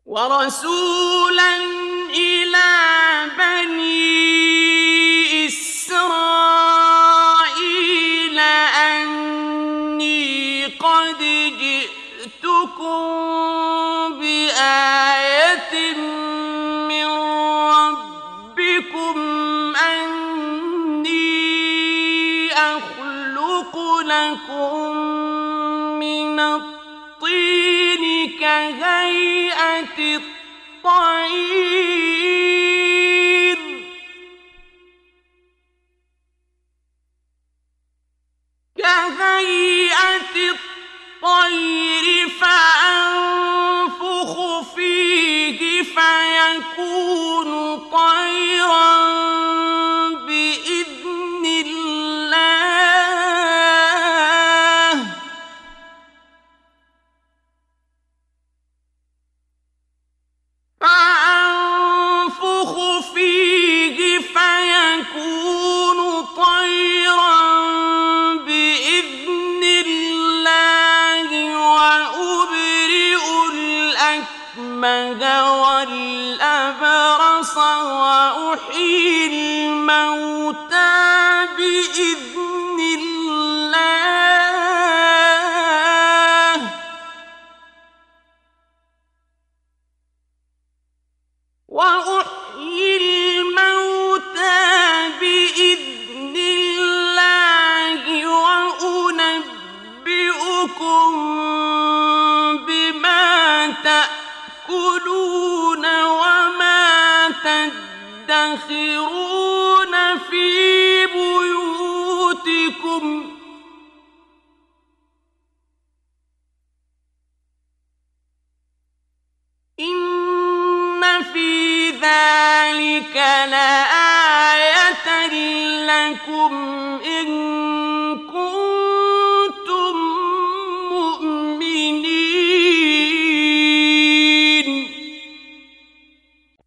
وَرَسُولًا إِلَىٰ بَنِي إِسْرَائِيلَ أَنِّي قَدْ جِئْتُكُم بِآيَةٍ مِّن رَّبِّكُمْ أَنِّي أَخْلُقُ لَكُم مِّنَ الطِّينِ كَهَيْئَةِ الطَّيْرِ فَأَنفُخُ فِيهِ فَيَكُونُ طَيْرًا بِإِذْنِ اللَّهِ ۖ وَأُبْرِئُ الْأَكْمَهَ وَالْأَبْرَصَ وَأُحْيِي الْمَوْتَىٰ بِإِذْنِ اللَّهِ ۖ وَأُنَبِّئُكُم بِمَا تَأْكُلُونَ وَمَا تَدَّخِرُونَ فِي بُيُوتِكُمْ ۚ إِنَّ فِي ذَٰلِكَ لَآيَةً لَّكُمْ إِن كُنتُم